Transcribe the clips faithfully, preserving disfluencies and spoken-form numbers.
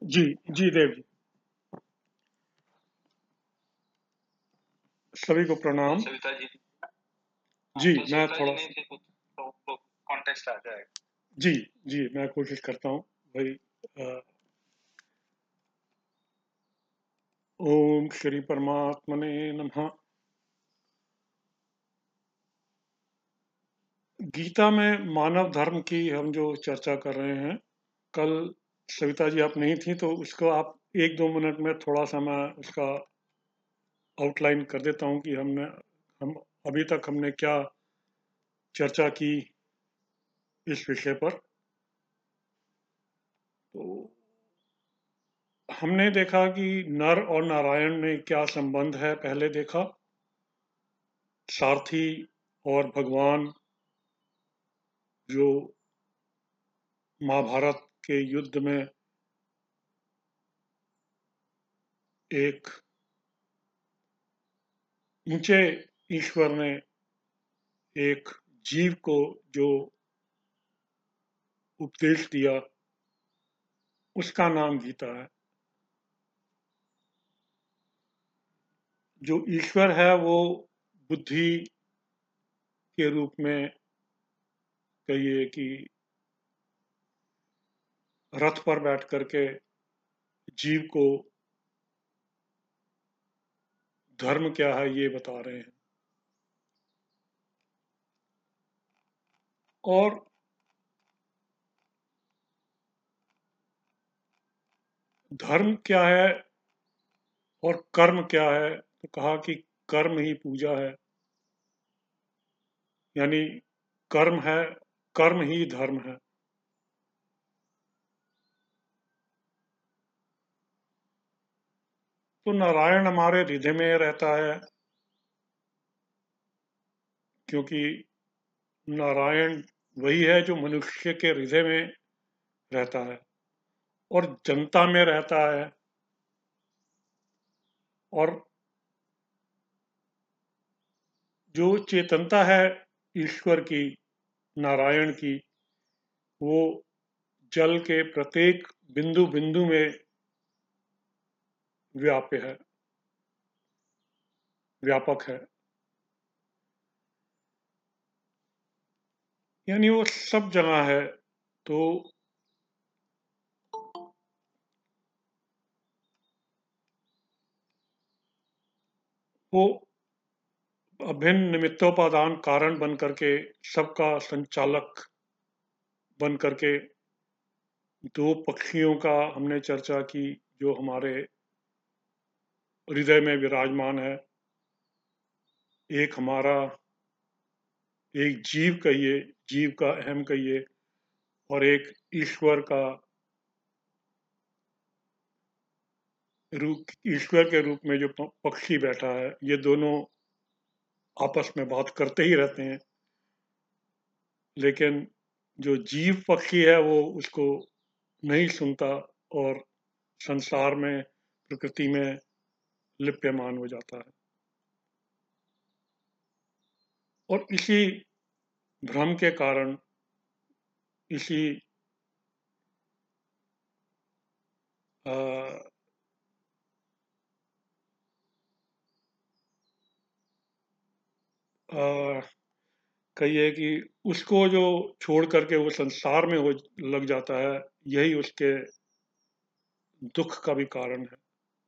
जी, जी देव जी। सभी को प्रणाम। सविता जी। जी, तो मैं सविता जी थोड़ा नहीं थे तो, तो, तो कॉन्टेक्स्ट आ जाएगा। जी, जी, मैं कोशिश करता हूँ भाई। अ, ओम श्री परमात्मने नमः। गीता में मानव धर्म की हम जो चर्चा कर रहे हैं, कल सविता जी आप नहीं थी तो उसको आप एक दो मिनट में थोड़ा सा मैं उसका आउटलाइन कर देता हूँ कि हमने हम अभी तक हमने क्या चर्चा की इस विषय पर। तो हमने देखा कि नर और नारायण में क्या संबंध है, पहले देखा। सारथी और भगवान जो महाभारत के युद्ध में एक ऊंचे ईश्वर ने एक जीव को जो उपदेश दिया, उसका नाम गीता है। जो ईश्वर है वो बुद्धि के रूप में, कहिए कि रथ पर बैठ करके जीव को धर्म क्या है ये बता रहे हैं। और धर्म क्या है और कर्म क्या है, तो कहा कि कर्म ही पूजा है, यानी कर्म है, कर्म ही धर्म है। तो नारायण हमारे हृदय में रहता है, क्योंकि नारायण वही है जो मनुष्य के हृदय में रहता है और जनता में रहता है। और जो चेतनता है ईश्वर की, नारायण की, वो जल के प्रत्येक बिंदु बिंदु में व्याप्य है, व्यापक है। यानी वो सब जगह है। तो वो अभिन्न निमित्तोपादान कारण बन करके, सबका संचालक बन करके, दो पक्षियों का हमने चर्चा की जो हमारे हृदय में विराजमान है। एक हमारा, एक जीव कहिए, जीव का अहम कहिए, और एक ईश्वर का रूप, ईश्वर के रूप में जो पक्षी बैठा है। ये दोनों आपस में बात करते ही रहते हैं, लेकिन जो जीव पक्षी है वो उसको नहीं सुनता और संसार में, प्रकृति में लिप्यमान हो जाता है। और इसी भ्रम के कारण, इसी आ, आ, कहिए कि उसको जो छोड़ करके वो संसार में हो लग जाता है, यही उसके दुख का भी कारण है।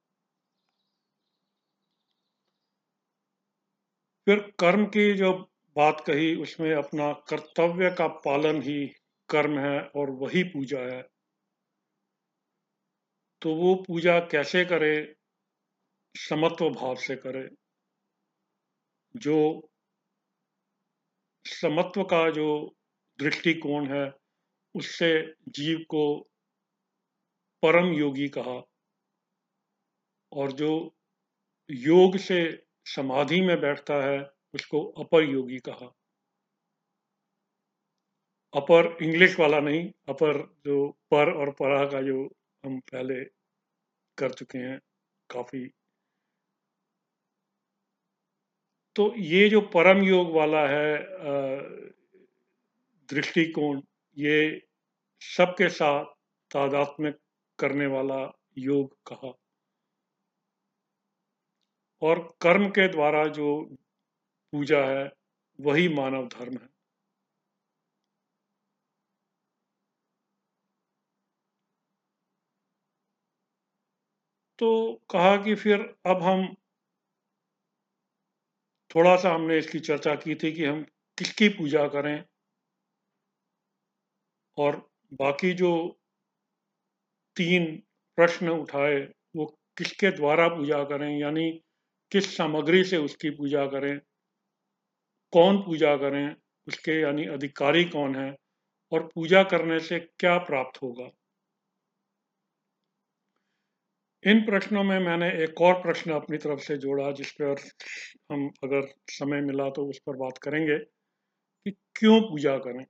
फिर कर्म की जो बात कही, उसमें अपना कर्तव्य का पालन ही कर्म है और वही पूजा है। तो वो पूजा कैसे करे? समत्व भाव से करे। जो समत्व का जो दृष्टिकोण है, उससे जीव को परम योगी कहा, और जो योग से समाधि में बैठता है उसको अपर योगी कहा। अपर इंग्लिश वाला नहीं, अपर जो पर और परा का जो हम पहले कर चुके हैं काफी। तो ये जो परम योग वाला है दृष्टिकोण, ये सबके साथ तादात्म्य करने वाला योग कहा। और कर्म के द्वारा जो पूजा है वही मानव धर्म है। तो कहा कि फिर अब हम थोड़ा सा हमने इसकी चर्चा की थी कि हम किसकी पूजा करें, और बाकी जो तीन प्रश्न उठाए वो किसके द्वारा पूजा करें, यानी किस सामग्री से उसकी पूजा करें, कौन पूजा करें, उसके यानी अधिकारी कौन है, और पूजा करने से क्या प्राप्त होगा। इन प्रश्नों में मैंने एक और प्रश्न अपनी तरफ से जोड़ा जिस पर हम अगर समय मिला तो उस पर बात करेंगे कि क्यों पूजा करें।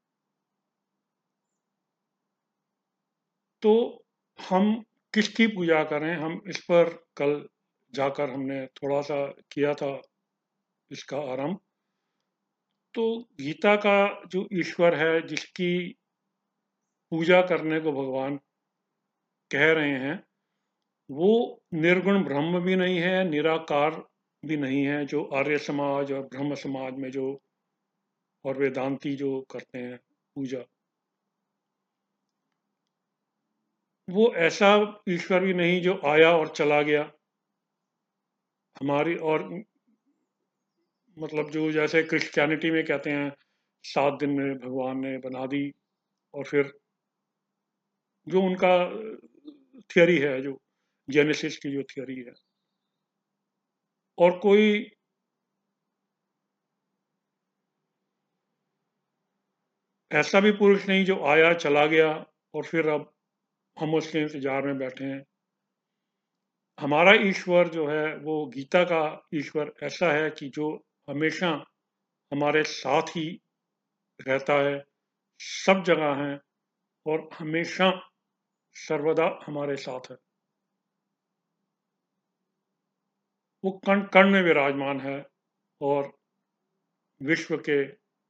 तो हम किसकी पूजा करें, हम इस पर कल जाकर हमने थोड़ा सा किया था इसका आरंभ। तो गीता का जो ईश्वर है जिसकी पूजा करने को भगवान कह रहे हैं वो निर्गुण ब्रह्म भी नहीं है, निराकार भी नहीं है, जो आर्य समाज और ब्रह्म समाज में जो और वेदांती जो करते हैं पूजा। वो ऐसा ईश्वर भी नहीं जो आया और चला गया हमारी, और मतलब जो जैसे क्रिश्चियनिटी में कहते हैं सात दिन में भगवान ने बना दी, और फिर जो उनका थियरी है, जो जेनेसिस की जो थियरी है, और कोई ऐसा भी पुरुष नहीं जो आया चला गया और फिर अब हम उसके इंतजार में बैठे हैं। हमारा ईश्वर जो है वो गीता का ईश्वर ऐसा है कि जो हमेशा हमारे साथ ही रहता है, सब जगह है, और हमेशा सर्वदा हमारे साथ है। वो कण कण में विराजमान है, और विश्व के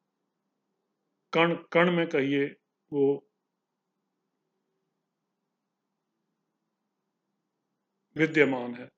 कण कण में कहिए वो विद्यमान है।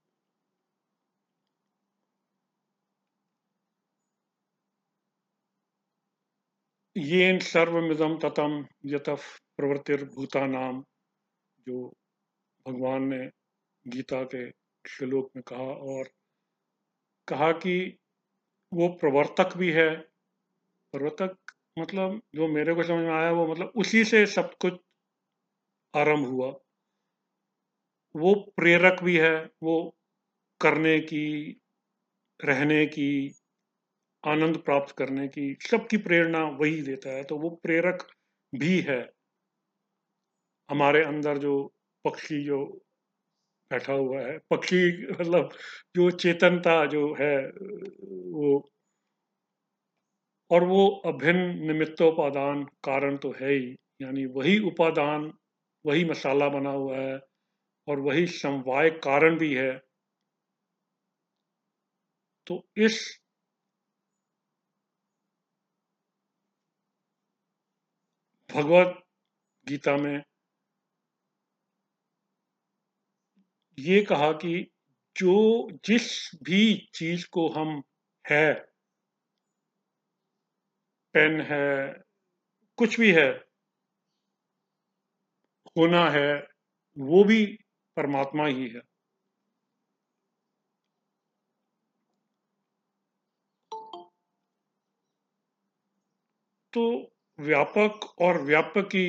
येन सर्वमिदं ततं यतः प्रवृत्तिर्भूतानां, जो भगवान ने गीता के श्लोक में कहा, और कहा कि वो प्रवर्तक भी है। प्रवर्तक मतलब जो मेरे को समझ में आया वो मतलब उसी से सब कुछ आरंभ हुआ। वो प्रेरक भी है, वो करने की, रहने की, आनंद प्राप्त करने की, सबकी प्रेरणा वही देता है। तो वो प्रेरक भी है। हमारे अंदर जो पक्षी जो बैठा हुआ है, पक्षी मतलब जो चेतनता जो है वो, और वो अभिन्न निमित्तोपादान कारण तो है ही, यानी वही उपादान, वही मसाला बना हुआ है, और वही समवाय कारण भी है। तो इस भगवत गीता में ये कहा कि जो जिस भी चीज को हम है, पेन है, कुछ भी है, होना है, वो भी परमात्मा ही है। तो व्यापक और व्यापकी,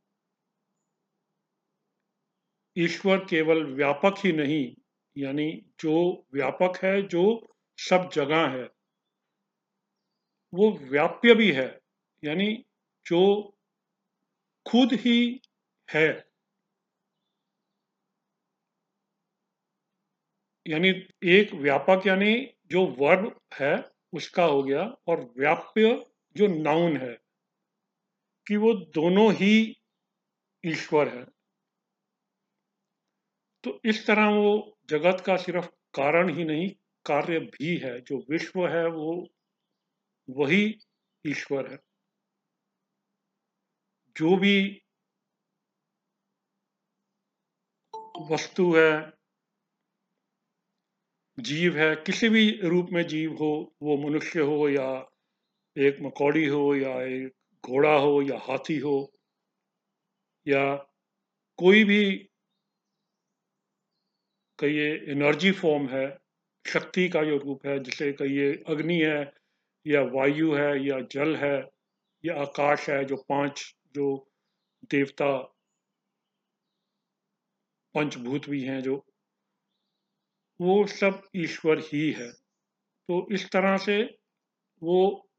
ईश्वर केवल व्यापक ही नहीं, यानी जो व्यापक है, जो सब जगह है, वो व्याप्य भी है, यानी जो खुद ही है। यानी एक व्यापक यानी जो वर्ब है उसका हो गया, और व्याप्य जो नाउन है, कि वो दोनों ही ईश्वर है। तो इस तरह वो जगत का सिर्फ कारण ही नहीं, कार्य भी है। जो विश्व है वो वही ईश्वर है। जो भी वस्तु है, जीव है, किसी भी रूप में जीव हो, वो मनुष्य हो या एक मकौड़ी हो या एक घोड़ा हो या हाथी हो या कोई भी कहिए एनर्जी फॉर्म है, शक्ति का जो रूप है, जिसे कहिए अग्नि है या वायु है या जल है या आकाश है, जो पांच जो देवता पंचभूत भी हैं, जो वो सब ईश्वर ही है। तो इस तरह से वो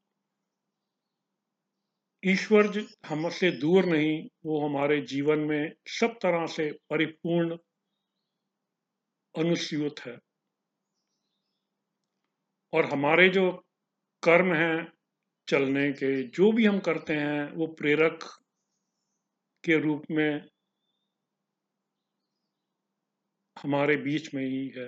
ईश्वर ज- हमसे दूर नहीं, वो हमारे जीवन में सब तरह से परिपूर्ण अनुस्यूत है। और हमारे जो कर्म हैं चलने के, जो भी हम करते हैं, वो प्रेरक के रूप में हमारे बीच में ही है।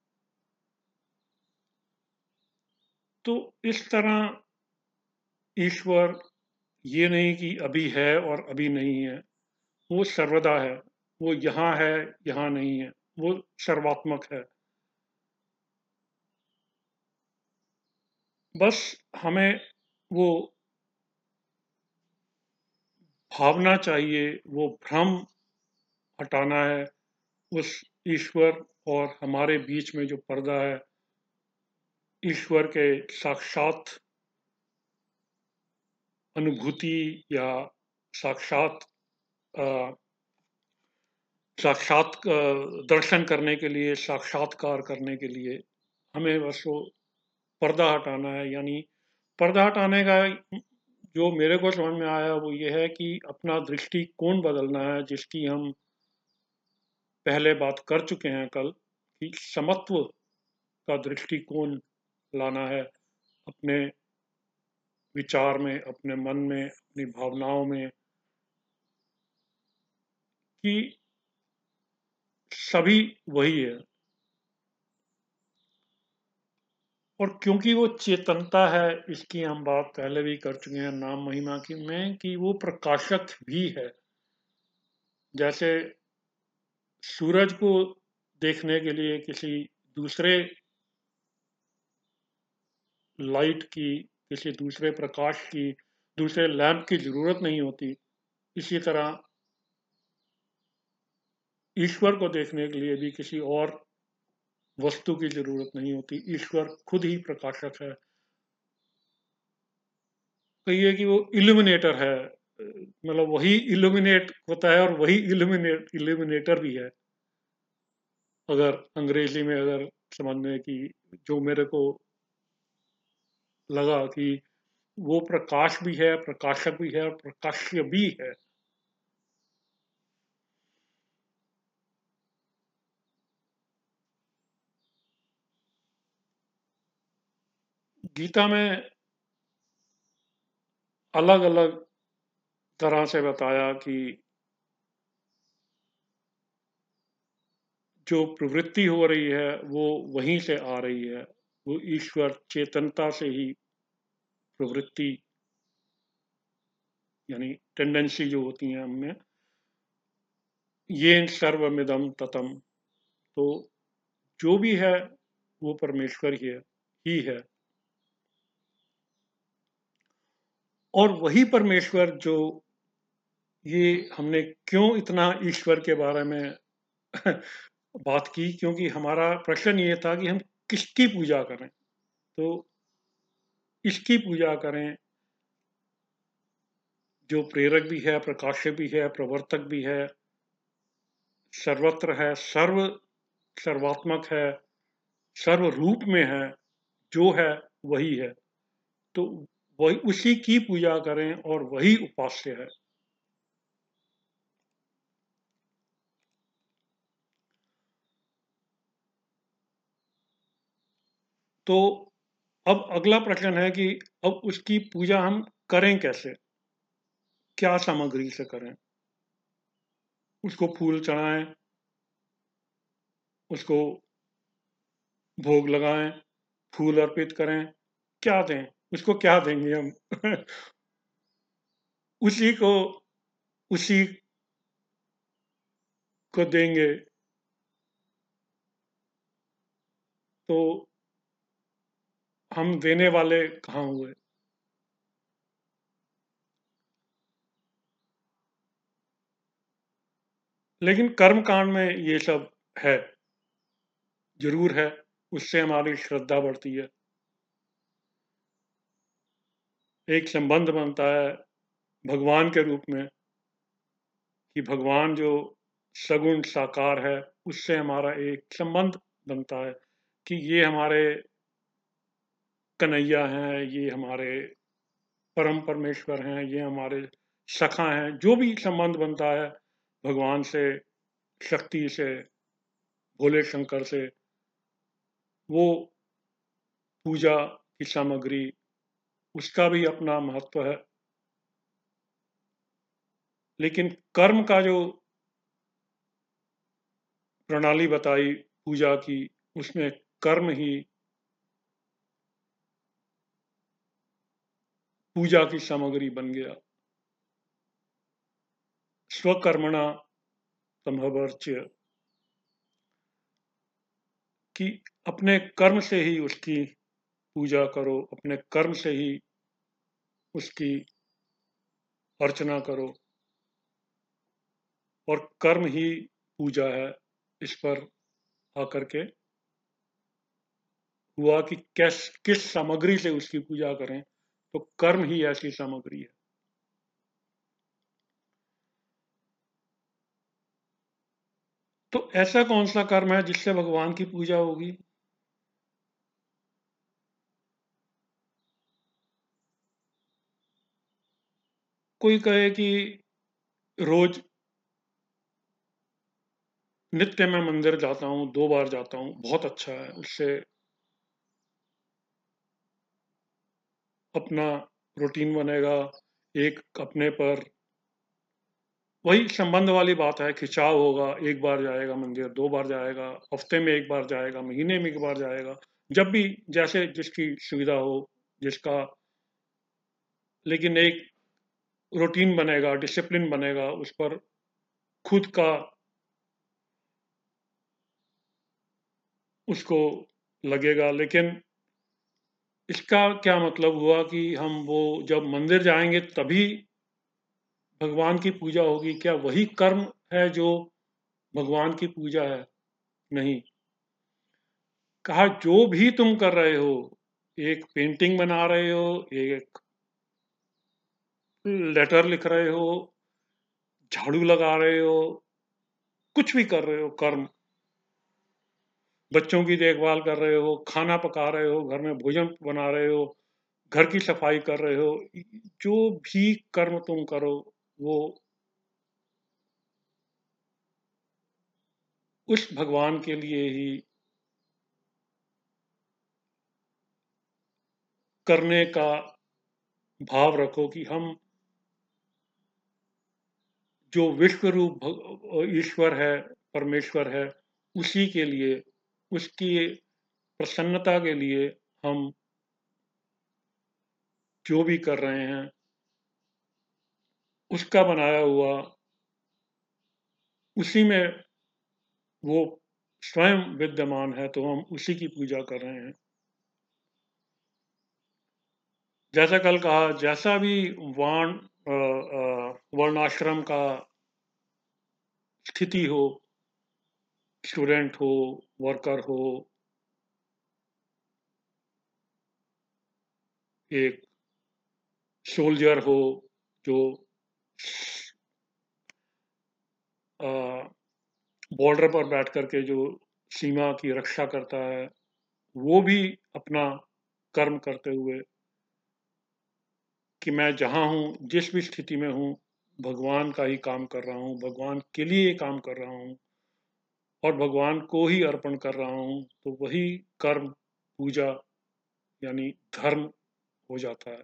तो इस तरह ईश्वर ये नहीं कि अभी है और अभी नहीं है, वो सर्वदा है। वो यहाँ है, यहाँ नहीं है, वो सर्वात्मक है। बस हमें वो भावना चाहिए, वो भ्रम हटाना है। उस ईश्वर और हमारे बीच में जो पर्दा है, ईश्वर के साक्षात अनुभूति या साक्षात अ, साक्षात अ, दर्शन करने के लिए, साक्षात्कार करने के लिए हमें बस वो पर्दा हटाना है। यानी पर्दा हटाने का जो मेरे को समझ में आया वो ये है कि अपना दृष्टिकोण बदलना है, जिसकी हम पहले बात कर चुके हैं कल, कि समत्व का दृष्टिकोण लाना है अपने विचार में, अपने मन में, अपनी भावनाओं में, कि सभी वही है। और क्योंकि वो चेतनता है, इसकी हम बात पहले भी कर चुके हैं नाम महिमा की में, कि वो प्रकाशक भी है। जैसे सूरज को देखने के लिए किसी दूसरे लाइट की, किसी दूसरे प्रकाश की, दूसरे लैंप की जरूरत नहीं होती, इसी तरह ईश्वर को देखने के लिए भी किसी और वस्तु की जरूरत नहीं होती। ईश्वर खुद ही प्रकाशक है। कहिए कि वो इल्यूमिनेटर है, मतलब वही इल्यूमिनेट होता है और वही इल्यूमिनेट इल्यूमिनेटर भी है। अगर अंग्रेजी में अगर समझने की, जो मेरे को लगा कि वो प्रकाश भी है, प्रकाशक भी है और प्रकाश्य भी है। गीता में अलग अलग तरह से बताया कि जो प्रवृत्ति हो रही है वो वहीं से आ रही है, वो ईश्वर चेतनता से ही प्रवृत्ति यानी टेंडेंसी जो होती है हमने, ये सर्वमिदम ततम, तो जो भी है वो परमेश्वर ही है ही है। और वही परमेश्वर जो, ये हमने क्यों इतना ईश्वर के बारे में बात की, क्योंकि हमारा प्रश्न ये था कि हम किसकी पूजा करें। तो इसकी पूजा करें जो प्रेरक भी है, प्रकाशक भी है, प्रवर्तक भी है, सर्वत्र है, सर्व सर्वात्मक है, सर्व रूप में है, जो है वही है। तो वही उसी की पूजा करें और वही उपास्य है। तो अब अगला प्रश्न है कि अब उसकी पूजा हम करें कैसे, क्या सामग्री से करें। उसको फूल चढ़ाएं, उसको भोग लगाएं, फूल अर्पित करें, क्या दें, उसको क्या देंगे हम उसी को उसी को देंगे तो हम देने वाले कहाँ हुए? लेकिन कर्म कांड में ये सब है, ज़रूर है, उससे हमारी श्रद्धा बढ़ती है। एक संबंध बनता है भगवान के रूप में कि भगवान जो सगुण साकार है, उससे हमारा एक संबंध बनता है कि ये हमारे कन्हैया हैं, ये हमारे परम परमेश्वर हैं, ये हमारे सखा हैं। जो भी संबंध बनता है भगवान से, शक्ति से, भोले शंकर से, वो पूजा की सामग्री, उसका भी अपना महत्व है। लेकिन कर्म का जो प्रणाली बताई पूजा की, उसमें कर्म ही पूजा की सामग्री बन गया। स्वकर्मणा तमहवर्च्य, कि अपने कर्म से ही उसकी पूजा करो, अपने कर्म से ही उसकी अर्चना करो, और कर्म ही पूजा है। इस पर आकर के हुआ कि कैस किस सामग्री से उसकी पूजा करें, तो कर्म ही ऐसी सामग्री है। तो ऐसा कौन सा कर्म है जिससे भगवान की पूजा होगी? कोई कहे कि रोज नित्य मैं मंदिर जाता हूँ, दो बार जाता हूँ, बहुत अच्छा है, उससे अपना रूटीन बनेगा, एक अपने पर वही संबंध वाली बात है, खिंचाव होगा, एक बार जाएगा मंदिर, दो बार जाएगा, हफ्ते में एक बार जाएगा, महीने में एक बार जाएगा, जब भी जैसे जिसकी सुविधा हो, जिसका, लेकिन एक रूटीन बनेगा, डिसिप्लिन बनेगा, उस पर खुद का उसको लगेगा। लेकिन इसका क्या मतलब हुआ कि हम वो जब मंदिर जाएँगे तभी भगवान की पूजा होगी? क्या वही कर्म है जो भगवान की पूजा है? नहीं। कहा जो भी तुम कर रहे हो, एक पेंटिंग बना रहे हो, एक लेटर लिख रहे हो, झाड़ू लगा रहे हो, कुछ भी कर रहे हो कर्म, बच्चों की देखभाल कर रहे हो, खाना पका रहे हो, घर में भोजन बना रहे हो, घर की सफाई कर रहे हो, जो भी कर्म तुम करो, वो उस भगवान के लिए ही करने का भाव रखो कि हम जो विश्व रूप भ ईश्वर है, परमेश्वर है, उसी के लिए, उसकी प्रसन्नता के लिए हम जो भी कर रहे हैं, उसका बनाया हुआ, उसी में वो स्वयं विद्यमान है, तो हम उसी की पूजा कर रहे हैं। जैसा कल कहा, जैसा भी वाण अ अ, वर्णाश्रम का स्थिति हो, स्टूडेंट हो, वर्कर हो, एक सोल्जर हो, जो अ, बॉर्डर पर बैठ कर के जो सीमा की रक्षा करता है, वो भी अपना कर्म करते हुए कि मैं जहाँ हूँ, जिस भी स्थिति में हूँ, भगवान का ही काम कर रहा हूँ, भगवान के लिए काम कर रहा हूँ और भगवान को ही अर्पण कर रहा हूँ, तो वही कर्म, पूजा यानी धर्म हो जाता है।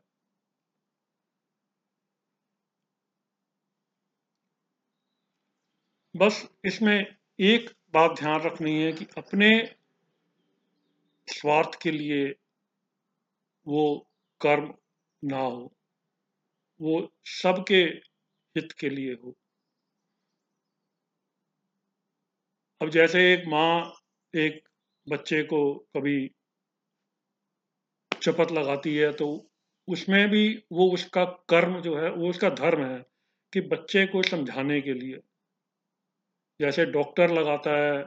बस इसमें एक बात ध्यान रखनी है कि अपने स्वार्थ के लिए वो कर्म ना हो, वो सबके हित के लिए हो। अब जैसे एक माँ एक बच्चे को कभी शपथ लगाती है तो उसमें भी वो उसका कर्म जो है, वो उसका धर्म है कि बच्चे को समझाने के लिए, जैसे डॉक्टर लगाता है,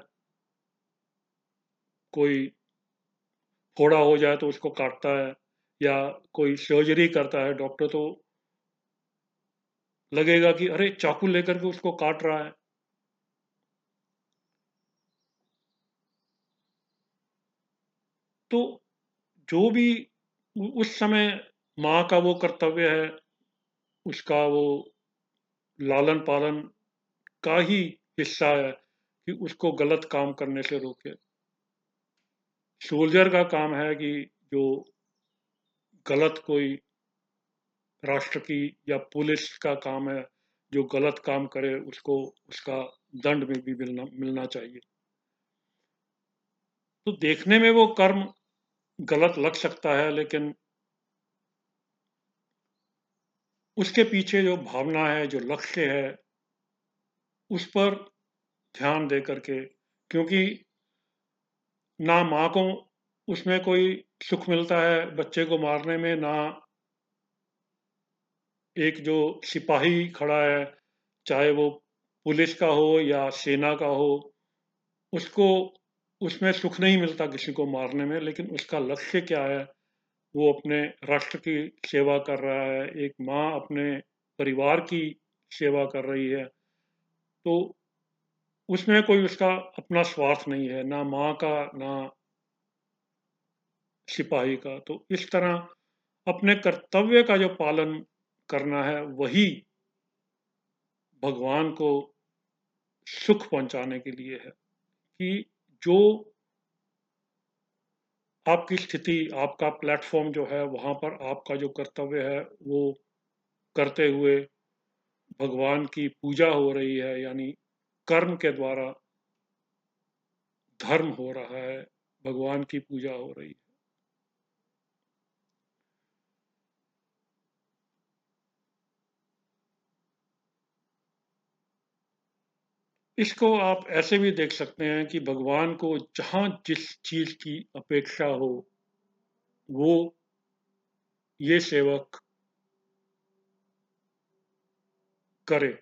कोई फोड़ा हो जाए तो उसको काटता है, या कोई सर्जरी करता है डॉक्टर, तो लगेगा कि अरे चाकू लेकर के उसको काट रहा है। तो जो भी उ- उस समय माँ का वो कर्तव्य है, उसका वो लालन पालन का ही हिस्सा है कि उसको गलत काम करने से रोके। सोल्जर का काम है कि जो गलत कोई राष्ट्र की या पुलिस का काम है, जो गलत काम करे उसको उसका दंड में भी मिलना मिलना चाहिए। तो देखने में वो कर्म गलत लग सकता है, लेकिन उसके पीछे जो भावना है, जो लक्ष्य है, उस पर ध्यान दे करके, क्योंकि ना माँ को उसमें कोई सुख मिलता है बच्चे को मारने में, ना एक जो सिपाही खड़ा है, चाहे वो पुलिस का हो या सेना का हो, उसको उसमें सुख नहीं मिलता किसी को मारने में, लेकिन उसका लक्ष्य क्या है, वो अपने राष्ट्र की सेवा कर रहा है, एक माँ अपने परिवार की सेवा कर रही है, तो उसमें कोई उसका अपना स्वार्थ नहीं है, ना माँ का, ना सिपाही का। तो इस तरह अपने कर्तव्य का जो पालन करना है, वही भगवान को सुख पहुंचाने के लिए है। कि जो आपकी स्थिति, आपका प्लेटफॉर्म जो है, वहां पर आपका जो कर्तव्य है वो करते हुए भगवान की पूजा हो रही है, यानी कर्म के द्वारा धर्म हो रहा है, भगवान की पूजा हो रही है। इसको आप ऐसे भी देख सकते हैं कि भगवान को जहां जिस चीज की अपेक्षा हो, वो ये सेवक करे,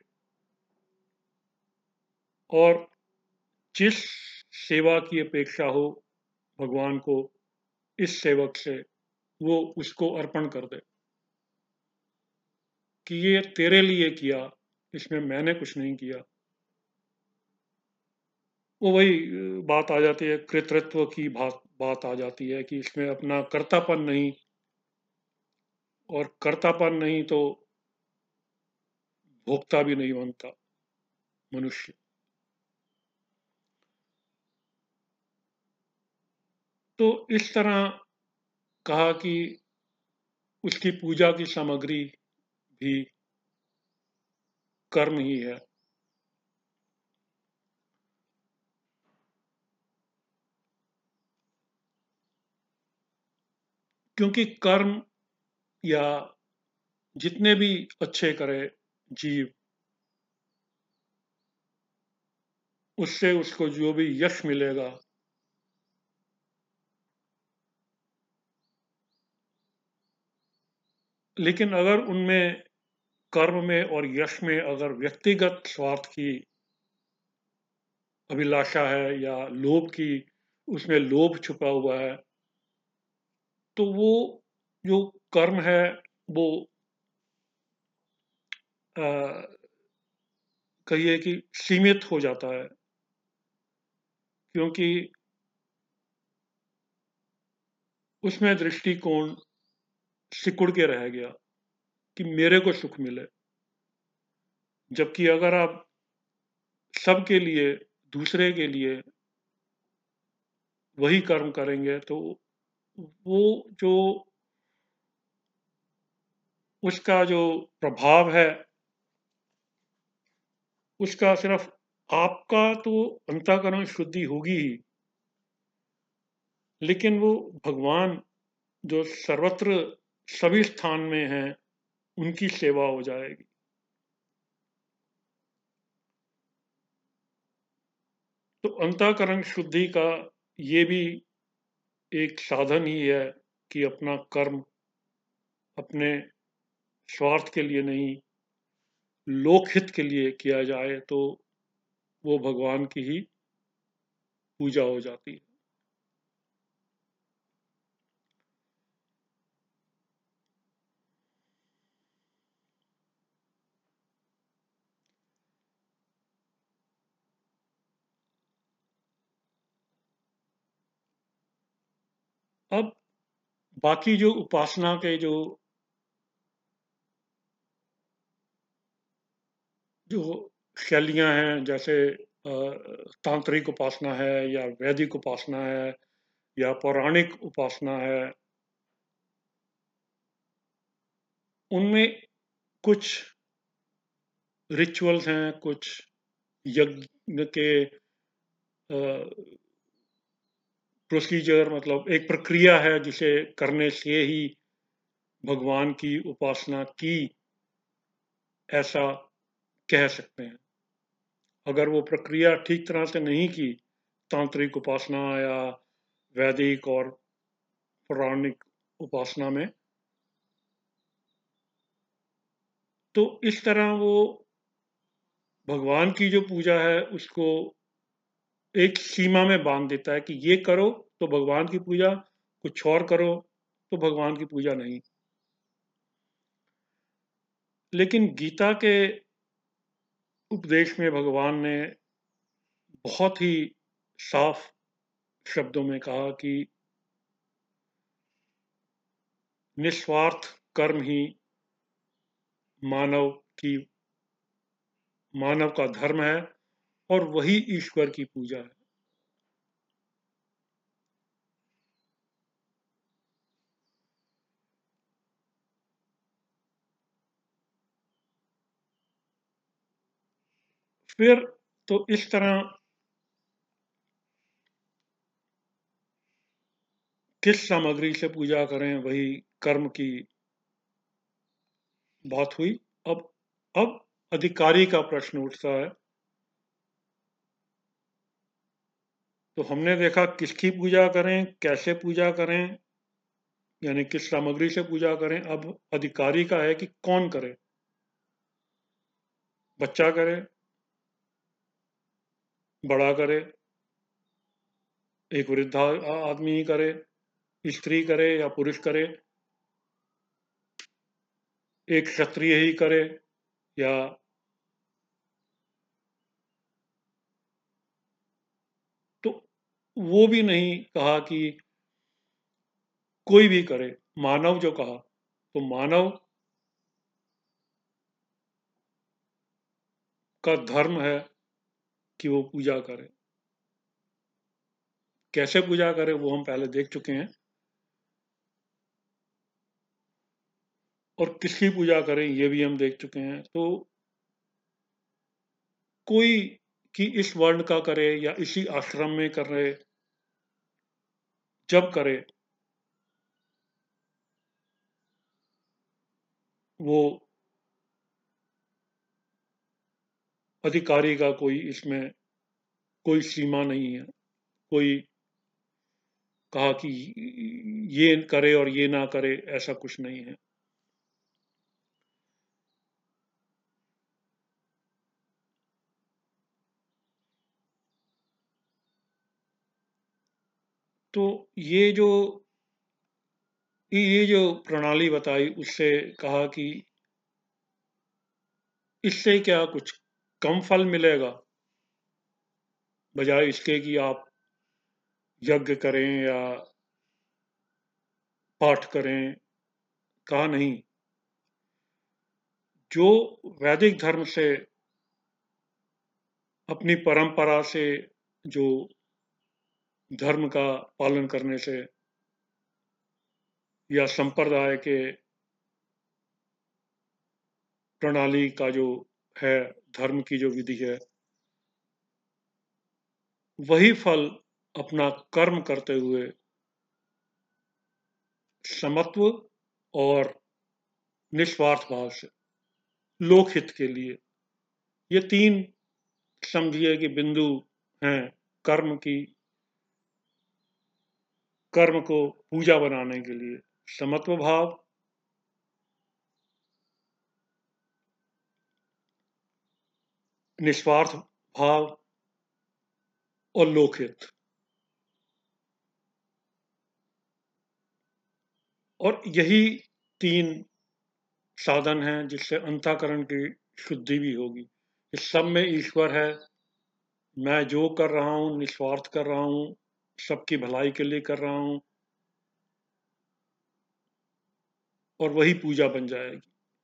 और जिस सेवा की अपेक्षा हो भगवान को इस सेवक से, वो उसको अर्पण कर दे कि ये तेरे लिए किया, इसमें मैंने कुछ नहीं किया। वो वही अ, बात आ जाती है, कृतृत्व की बात बात आ जाती है कि इसमें अपना कर्तापन नहीं, और कर्तापन नहीं तो भोक्ता भी नहीं बनता मनुष्य। तो इस तरह कहा कि उसकी पूजा की सामग्री भी कर्म ही है। क्योंकि कर्म या जितने भी अच्छे करे जीव, उससे उसको जो भी यश मिलेगा, लेकिन अगर उनमें, कर्म में और यश में अगर व्यक्तिगत स्वार्थ की अभिलाषा है या लोभ की, उसमें लोभ छुपा हुआ है, तो वो जो कर्म है वो अ, कहिए कि सीमित हो जाता है। क्योंकि उसमें दृष्टिकोण सिकुड़ के रह गया कि मेरे को सुख मिले। जबकि अगर आप सबके लिए, दूसरे के लिए वही कर्म करेंगे, तो वो जो उसका जो प्रभाव है, उसका सिर्फ आपका तो अंतःकरण शुद्धि होगी ही, लेकिन वो भगवान जो सर्वत्र सभी स्थान में हैं, उनकी सेवा हो जाएगी। तो अंतःकरण शुद्धि का ये भी एक साधन ही है कि अपना कर्म अपने स्वार्थ के लिए नहीं, लोकहित के लिए किया जाए तो वो भगवान की ही पूजा हो जाती है। अब बाकी जो उपासना के जो जो शैलियाँ हैं, जैसे अ, तांत्रिक उपासना है या वैदिक उपासना है या पौराणिक उपासना है, उनमें कुछ रिचुअल्स हैं, कुछ यज्ञ के प्रोसीजर, मतलब एक प्रक्रिया है जिसे करने से ही भगवान की उपासना की, ऐसा कह सकते हैं। अगर वो प्रक्रिया ठीक तरह से नहीं की, तांत्रिक उपासना या वैदिक और पौराणिक उपासना में, तो इस तरह वो भगवान की जो पूजा है उसको एक सीमा में बांध देता है कि ये करो तो भगवान की पूजा, कुछ और करो तो भगवान की पूजा नहीं। लेकिन गीता के उपदेश में भगवान ने बहुत ही साफ शब्दों में कहा कि निस्वार्थ कर्म ही मानव की मानव का धर्म है और वही ईश्वर की पूजा है। फिर तो इस तरह किस सामग्री से पूजा करें, वही कर्म की बात हुई। अब अब अधिकारी का प्रश्न उठता है। तो हमने देखा किसकी पूजा करें, कैसे पूजा करें, यानी किस सामग्री से पूजा करें। अब अधिकारी का है कि कौन करे। बच्चा करे, बड़ा करे, एक वृद्धा आदमी ही करे, स्त्री करे या पुरुष करे, एक क्षत्रिय ही करे या तो वो भी नहीं कहा कि कोई भी करे। मानव जो कहा, तो मानव का धर्म है कि वो पूजा करे। कैसे पूजा करे वो हम पहले देख चुके हैं, और किसकी पूजा करें ये भी हम देख चुके हैं। तो कोई कि इस वर्ण का करे या इसी आश्रम में करे, जब करे वो अधिकारी का कोई इसमें कोई सीमा नहीं है। कोई कहा कि ये करे और ये ना करे, ऐसा कुछ नहीं है। तो ये जो ये जो प्रणाली बताई, उससे कहा कि इससे क्या कुछ कम फल मिलेगा, बजाय इसके कि आप यज्ञ करें या पाठ करें। कहा नहीं, जो वैदिक धर्म से, अपनी परंपरा से, जो धर्म का पालन करने से या संप्रदाय के प्रणाली का जो है, धर्म की जो विधि है, वही फल अपना कर्म करते हुए समत्व और निस्वार्थ भाव से लोकहित के लिए, ये तीन समझिए कि बिंदु हैं कर्म की कर्म को पूजा बनाने के लिए। समत्व भाव, निस्वार्थ भाव और लोकहित। और यही तीन साधन हैं जिससे अंतःकरण की शुद्धि भी होगी। इस सब में ईश्वर है। मैं जो कर रहा हूँ निस्वार्थ कर रहा हूँ, सबकी भलाई के लिए कर रहा हूँ, और वही पूजा बन जाएगी।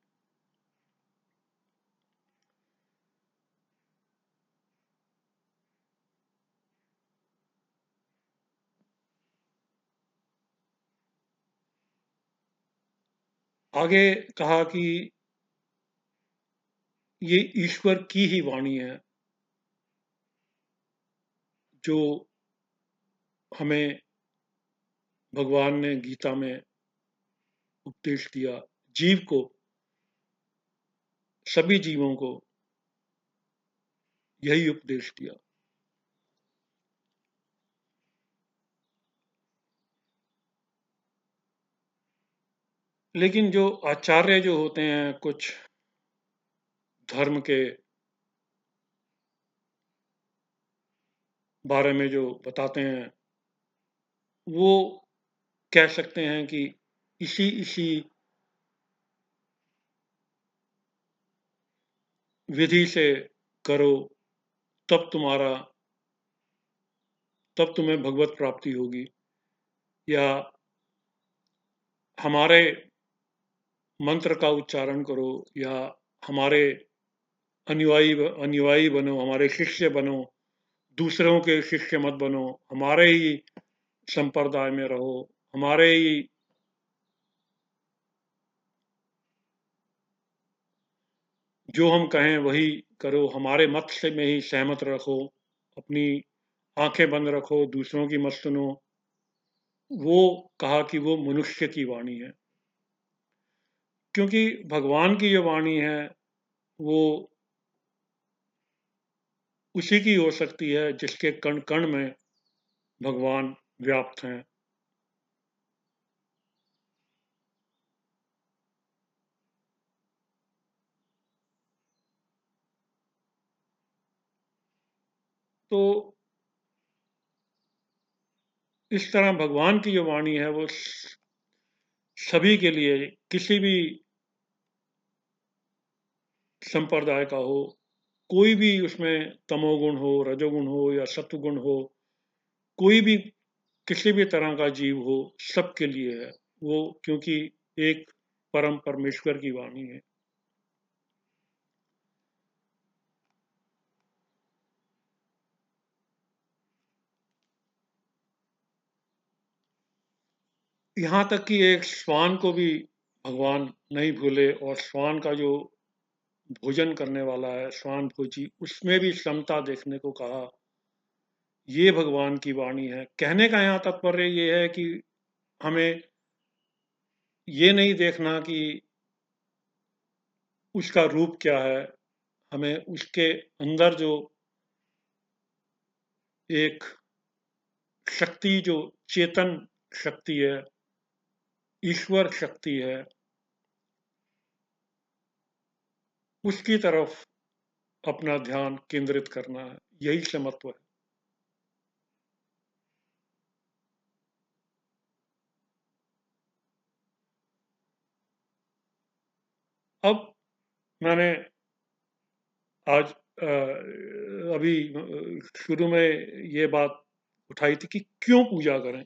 आगे कहा कि ये ईश्वर की ही वाणी है जो हमें भगवान ने गीता में उपदेश दिया। जीव को, सभी जीवों को यही उपदेश दिया। लेकिन जो आचार्य जो होते हैं कुछ धर्म के बारे में जो बताते हैं, वो कह सकते हैं कि इसी इसी विधि से करो, तब तुम्हारा तब तुम्हें भगवत प्राप्ति होगी। या हमारे मंत्र का उच्चारण करो, या हमारे अनुयायी अनुयायी बनो, हमारे शिष्य बनो, दूसरों के शिष्य मत बनो, हमारे ही संप्रदाय में रहो, हमारे ही जो हम कहें वही करो, हमारे मत से में ही सहमत रखो, अपनी आंखें बंद रखो, दूसरों की मत सुनो। वो कहा कि वो मनुष्य की वाणी है, क्योंकि भगवान की जो वाणी है वो उसी की हो सकती है जिसके कण कण में भगवान व्याप्त हैं। तो इस तरह भगवान की जो वाणी है वो सभी के लिए, किसी भी संप्रदाय का हो, कोई भी उसमें तमोगुण हो, रजोगुण हो या सत्वगुण हो, कोई भी किसी भी तरह का जीव हो, सबके लिए है वो, क्योंकि एक परम परमेश्वर की वाणी है। यहाँ तक कि एक श्वान को भी भगवान नहीं भूले, और श्वान का जो भोजन करने वाला है, श्वान भोजी, उसमें भी समता देखने को कहा। ये भगवान की वाणी है। कहने का यहाँ तात्पर्य ये है कि हमें ये नहीं देखना कि उसका रूप क्या है, हमें उसके अंदर जो एक शक्ति, जो चेतन शक्ति है, ईश्वर शक्ति है, उसकी तरफ अपना ध्यान केंद्रित करना है। यही समत्व है। अब मैंने आज अ, अभी शुरू में ये बात उठाई थी कि क्यों पूजा करें।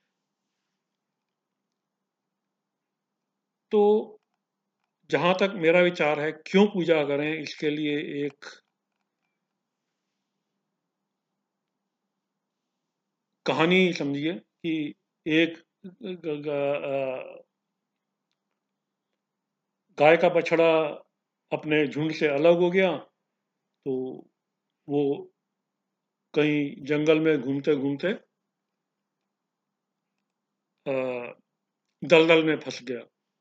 तो जहां तक मेरा विचार है, क्यों पूजा करें, इसके लिए एक कहानी समझिए कि एक ग- ग- गाय का बछड़ा अपने झुंड से अलग हो गया। तो वो कहीं जंगल में घूमते घूमते दलदल में फंस गया।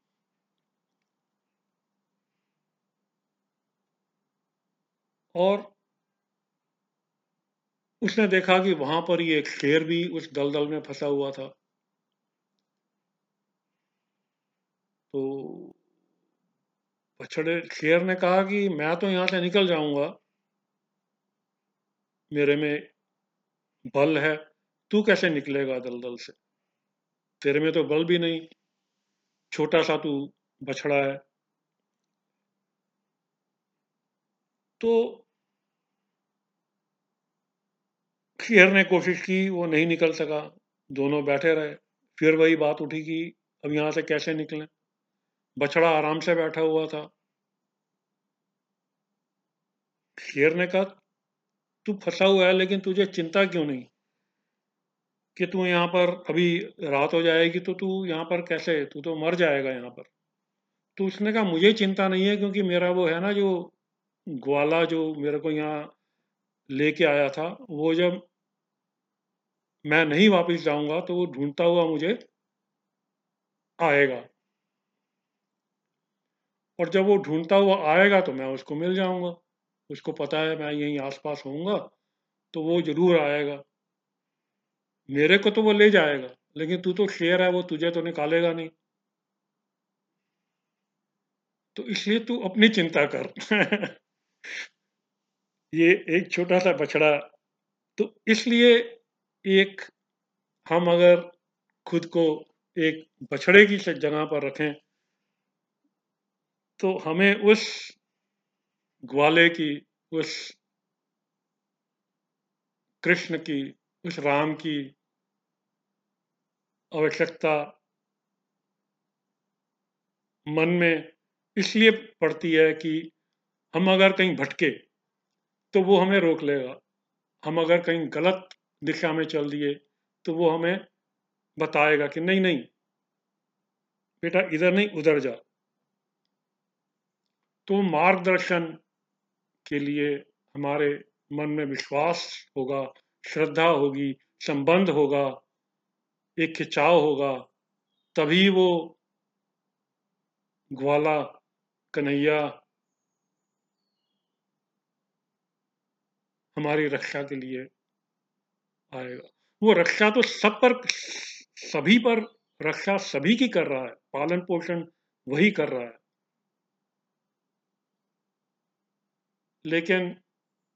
और उसने देखा कि वहां पर ही एक शेर भी उस दलदल में फंसा हुआ था। तो बछड़े शेर ने कहा कि मैं तो यहाँ से निकल जाऊंगा, मेरे में बल है, तू कैसे निकलेगा दलदल से? तेरे में तो बल भी नहीं, छोटा सा तू बछड़ा है। तो शेर ने कोशिश की, वो नहीं निकल सका, दोनों बैठे रहे। फिर वही बात उठी कि अब यहाँ से कैसे निकलें? बछड़ा आराम से बैठा हुआ था। शेर ने कहा, तू फंसा हुआ है, लेकिन तुझे चिंता क्यों नहीं कि तू यहाँ पर, अभी रात हो जाएगी तो तू यहाँ पर कैसे, तू तो मर जाएगा यहाँ पर। तो उसने कहा, मुझे चिंता नहीं है, क्योंकि मेरा वो है ना, जो ग्वाला जो मेरे को यहाँ लेके आया था, वो जब मैं नहीं वापस जाऊंगा तो वो ढूंढता हुआ मुझे आएगा, और जब वो ढूंढता हुआ आएगा तो मैं उसको मिल जाऊंगा। उसको पता है मैं यहीं आसपास होऊंगा, तो वो जरूर आएगा। मेरे को तो वो ले जाएगा, लेकिन तू तो शेर है, वो तुझे तो निकालेगा नहीं। तो इसलिए तू अपनी चिंता कर। ये एक छोटा सा बछड़ा। तो इसलिए एक, हम अगर खुद को एक बछड़े की जगह पर रखें, तो हमें उस ग्वाले की, उस कृष्ण की, उस राम की आवश्यकता मन में इसलिए पड़ती है कि हम अगर कहीं भटके तो वो हमें रोक लेगा। हम अगर कहीं गलत दिशा में चल दिए तो वो हमें बताएगा कि नहीं नहीं बेटा, इधर नहीं, उधर जा। तो मार्गदर्शन के लिए हमारे मन में विश्वास होगा, श्रद्धा होगी, संबंध होगा, एक खिंचाव होगा, तभी वो ग्वाला, कन्हैया हमारी रक्षा के लिए आएगा। वो रक्षा तो सब पर, सभी पर, रक्षा सभी की कर रहा है, पालन पोषण वही कर रहा है। लेकिन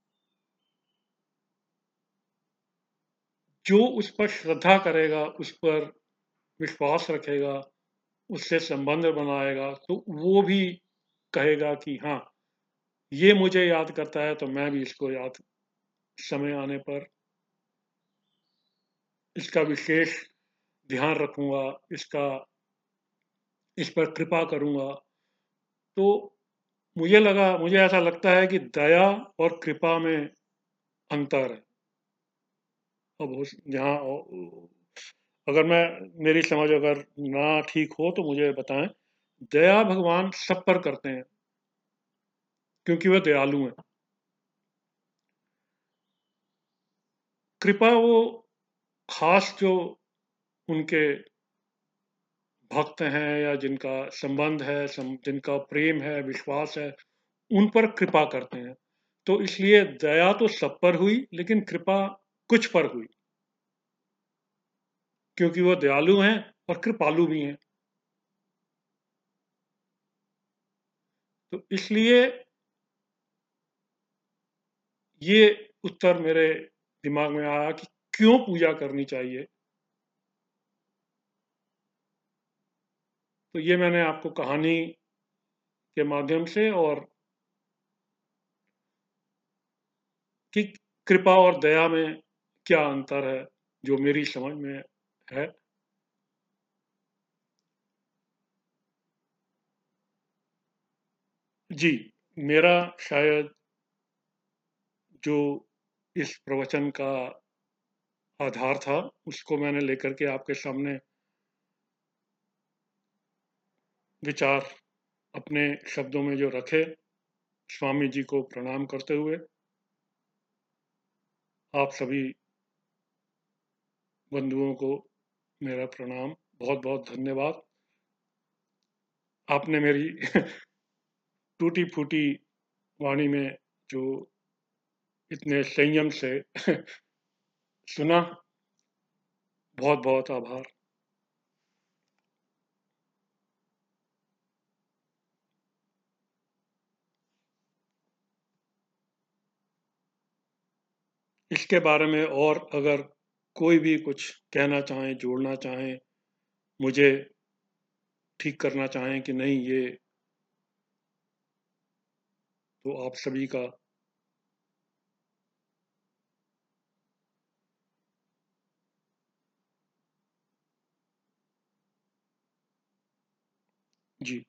जो उस पर श्रद्धा करेगा, उस पर विश्वास रखेगा, उससे संबंध बनाएगा, तो वो भी कहेगा कि हाँ, ये मुझे याद करता है, तो मैं भी इसको याद, समय आने पर इसका विशेष ध्यान रखूंगा, इसका, इस पर कृपा करूंगा। तो मुझे लगा, मुझे ऐसा लगता है कि दया और कृपा में अंतर है। अब उस जहाँ, अगर मैं, मेरी समझ अगर ना ठीक हो तो मुझे बताएं। दया भगवान सब पर करते हैं, क्योंकि वह दयालु हैं। कृपा वो खास जो उनके भक्त हैं, या जिनका संबंध है, जिनका प्रेम है, विश्वास है, उन पर कृपा करते हैं। तो इसलिए दया तो सब पर हुई, लेकिन कृपा कुछ पर हुई, क्योंकि वो दयालु हैं और कृपालु भी हैं। तो इसलिए ये उत्तर मेरे दिमाग में आया कि क्यों पूजा करनी चाहिए। तो ये मैंने आपको कहानी के माध्यम से, और कि कृपा और दया में क्या अंतर है, जो मेरी समझ में है। जी, मेरा शायद जो इस प्रवचन का आधार था, उसको मैंने लेकर के आपके सामने विचार अपने शब्दों में जो रखे, स्वामी जी को प्रणाम करते हुए, आप सभी बंधुओं को मेरा प्रणाम, बहुत बहुत धन्यवाद। आपने मेरी टूटी फूटी वाणी में जो इतने संयम से सुना, बहुत बहुत आभार। इसके बारे में और अगर कोई भी कुछ कहना चाहें, जोड़ना चाहें, मुझे ठीक करना चाहें कि नहीं ये, तो आप सभी का जी।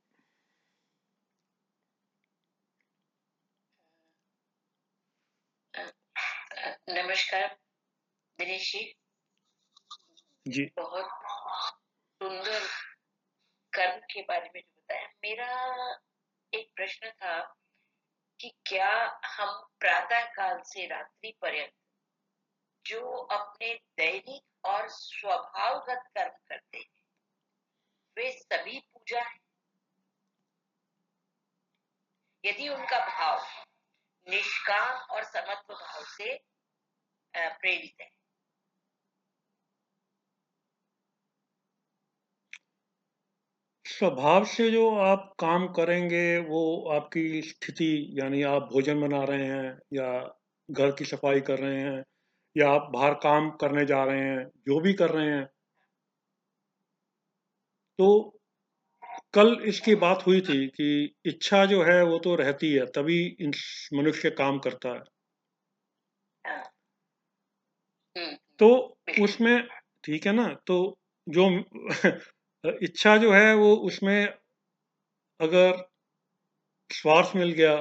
नमस्कार दिनेश जी। जी बहुत सुंदर कर्म के बारे में जो बताया। मेरा एक प्रश्न था कि क्या हम प्रातः काल से रात्रि पर्यंत जो अपने दैनिक और स्वभावगत कर्म करते हैं वे सभी पूजा है? यदि उनका भाव निष्काम और समत्व भाव से प्रेरित है? स्वभाव से जो आप काम करेंगे वो आपकी स्थिति, यानी आप भोजन बना रहे हैं या घर की सफाई कर रहे हैं या आप बाहर काम करने जा रहे हैं, जो भी कर रहे हैं, तो कल इसकी बात हुई थी कि इच्छा जो है वो तो रहती है, तभी इंस- मनुष्य काम करता है। हाँ। हम्म, तो बिल्कुल। उसमें ठीक है ना, तो जो इच्छा जो है वो उसमें अगर स्वार्थ मिल गया,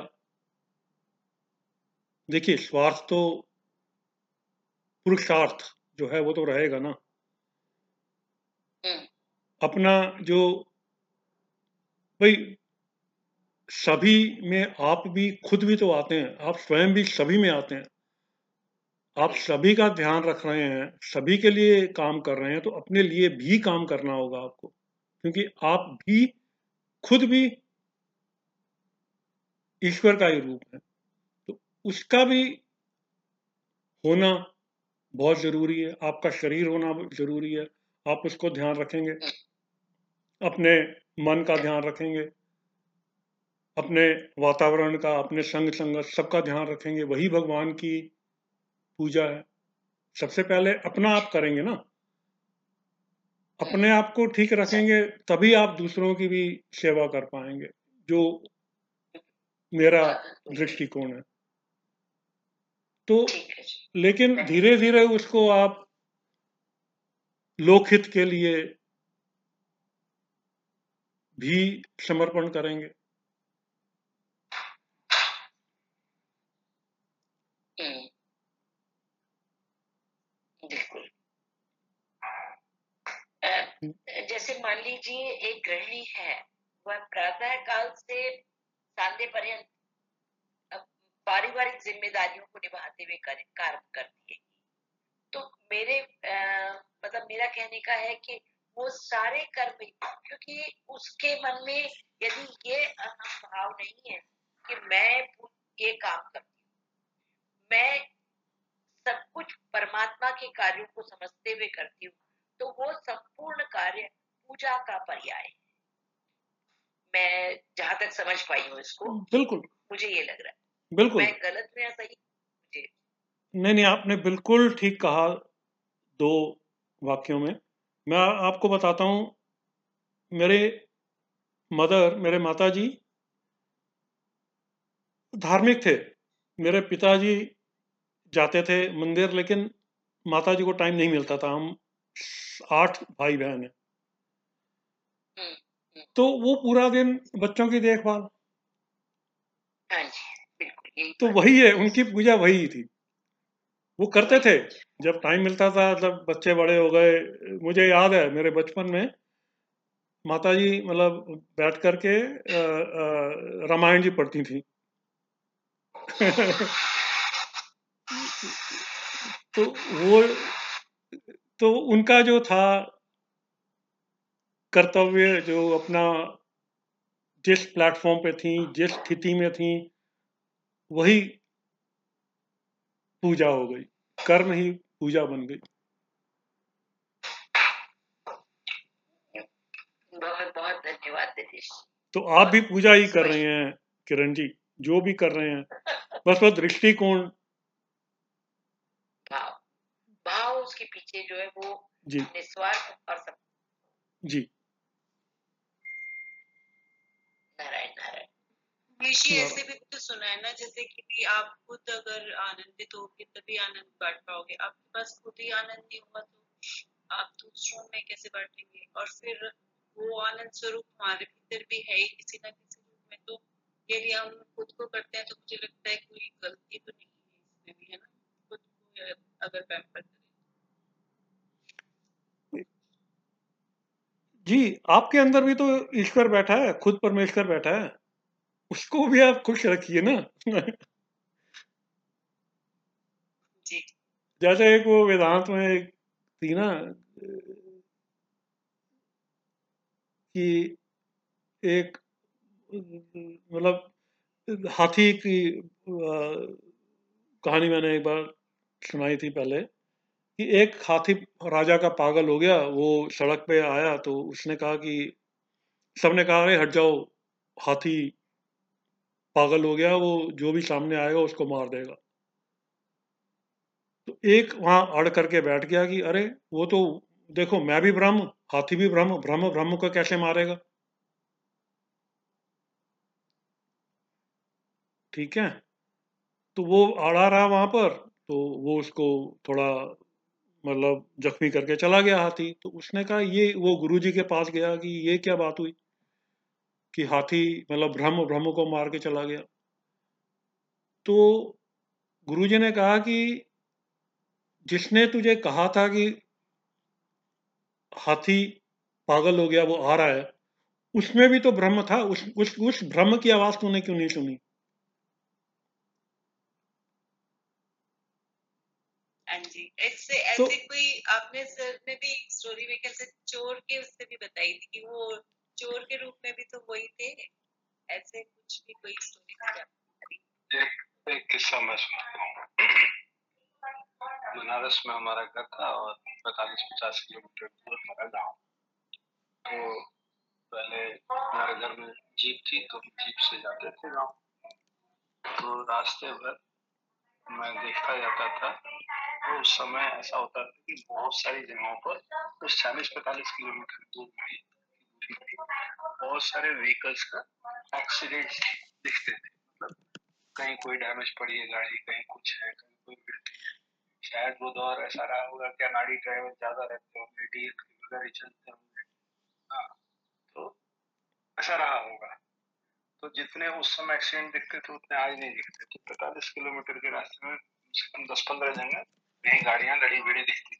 देखिए स्वार्थ तो, पुरुषार्थ जो है वो तो रहेगा ना। हम्म, अपना जो, भाई सभी में आप भी खुद भी तो आते हैं, आप स्वयं भी सभी में आते हैं। आप सभी का ध्यान रख रहे हैं, सभी के लिए काम कर रहे हैं, तो अपने लिए भी काम करना होगा आपको, क्योंकि आप भी खुद भी ईश्वर का ही रूप है। तो उसका भी होना बहुत ज़रूरी है, आपका शरीर होना ज़रूरी है। आप उसको ध्यान रखेंगे, अपने मन का ध्यान रखेंगे, अपने वातावरण का, अपने संग संगत सबका ध्यान रखेंगे, वही भगवान की पूजा है। सबसे पहले अपना आप करेंगे ना, अपने आप को ठीक रखेंगे तभी आप दूसरों की भी सेवा कर पाएंगे, जो मेरा दृष्टिकोण है। तो ठीक है जी। लेकिन धीरे धीरे उसको आप लोकहित के लिए भी समर्पण करेंगे। हम्म, बिल्कुल। अ, जैसे मान लीजिए एक गृहिणी है, वह प्रातः काल से संध्या पर्यंत अ, पारिवारिक जिम्मेदारियों को निभाते हुए कार्य कार्य करती है। तो मेरे अ, मतलब मेरा कहने का है कि वो सारे कर्म, क्योंकि उसके मन में यदि ये अहम भाव नहीं है कि मैं ये काम करती हूँ, मैं सब कुछ परमात्मा के कार्यों को समझते हुए करती हूँ, तो वो संपूर्ण कार्य पूजा का पर्याय है। मैं जहां तक समझ पाई हूँ इसको, बिल्कुल मुझे ये लग रहा है। बिल्कुल। मैं गलत में या सही? मुझे नहीं नहीं, आपने बिल्कुल ठीक कहा दो वाक्यों में। मैं आपको बताता हूँ, मेरे मदर, मेरे माताजी धार्मिक थे। मेरे पिताजी जाते थे मंदिर, लेकिन माताजी को टाइम नहीं मिलता था। हम आठ भाई बहन हैं, हम्म, हम्म, तो वो पूरा दिन बच्चों की देखभाल, हाँ जी, बिल्कुल यही तो बात वही है, है। उनकी पूजा वही थी। वो करते वही थे जब टाइम मिलता था, जब बच्चे बड़े हो गए। मुझे याद है मेरे बचपन में माताजी मतलब बैठ करके अ, अ, रामायण जी पढ़ती थी। तो वो, तो उनका जो था कर्तव्य, जो अपना जिस प्लेटफॉर्म पे थी, जिस स्थिति में थी, वही पूजा हो गई, कर्म ही पूजा बन गई। बहुत बहुत धन्यवाद दिनेश। तो आप भी पूजा ही कर समझ रहे हैं किरण जी, जो भी कर रहे हैं, बस वो दृष्टिकोण के पीछे जो है वो जी निस्वार्थ और सब। जी नारायण नारायण। ऋषि नारा- ऐसे भी तो सुना है ना, जैसे कि भी आप खुद अगर आनंदित होगे तभी आनंद बांट पाओगे, आपके पास खुद ही आनंद नहीं हुआ तो आप दूसरों में कैसे बांटेंगे? और फिर वो आनंद स्वरूप हमारे भीतर भी है ही किसी ना किसी रूप में, तो यदि हम खुद को करते हैं तो मुझे लगता है कोई गलती तो नहीं है इसमें भी, है ना? खुद को अगर पैम्पर करें। जी, आपके अंदर भी तो ईश्वर बैठा है, खुद परमेश्वर बैठा है, उसको भी आप खुश रखिए ना। जी जैसे एक वो वेदांत में एक थी ना कि एक मतलब हाथी की अ, कहानी मैंने एक बार सुनाई थी पहले कि एक हाथी राजा का पागल हो गया, वो सड़क पे आया तो उसने कहा कि सबने कहा अरे हट जाओ, हाथी पागल हो गया, वो जो भी सामने आएगा उसको मार देगा। तो एक वहां अड़ करके बैठ गया कि अरे वो तो देखो मैं भी ब्रह्म, हाथी भी ब्रह्म, ब्रह्म ब्रह्म को कैसे मारेगा? ठीक है, तो वो अड़ा रहा वहां पर, तो वो उसको थोड़ा मतलब जख्मी करके चला गया हाथी। तो उसने कहा ये, वो गुरुजी के पास गया कि ये क्या बात हुई कि हाथी मतलब ब्रह्म ब्रह्म को मार के चला गया। तो गुरुजी ने कहा कि जिसने तुझे कहा था कि हाथी पागल हो गया वो आ रहा है, उसमें भी तो ब्रह्म था, उस उस उस ब्रह्म की आवाज तूने क्यों नहीं सुनी? हाँ जी, ऐसे तो ऐसे कोई आपने सर ने भी स्टोरी में कैसे चोर के उससे भी बताई थी कि वो चोर के रूप में भी तो वही थे, ऐसे कुछ भी कोई स्टोरी थी आपकी? एक एक किस्सा मैं सुनाता हूँ। बनारस में हमारा घर था और पैंतालीस पचास किलोमीटर दूर हमारा गांव। तो पहले हमारे घर में जीप थी तो हम जीप से जाते थे गांव। तो रास्ते भर मैं देखता जाता था, तो उस समय ऐसा होता था कि बहुत सारी जगहों पर कुछ चालीस पैंतालीस किलोमीटर दूर में ही बहुत सारे व्हीकल्स का एक्सीडेंट दिखते थे। मतलब कहीं कोई डैमेज पड़ी है गाड़ी, कहीं कुछ है, कहीं कोई गिरती है। शायद वो दौर ऐसा रहा होगा कि अनाड़ी ड्राइवर ज्यादा रहते होंगे, डीएल के बगैर ही चलते होंगे। हाँ, तो ऐसा रहा होगा। तो जितने उस समय एक्सीडेंट दिखते थे उतने आज नहीं दिखते। तो पैंतालीस किलोमीटर के रास्ते में दस पंद्रह जगह कहीं गाड़ियां लड़ी भिड़ी दिखती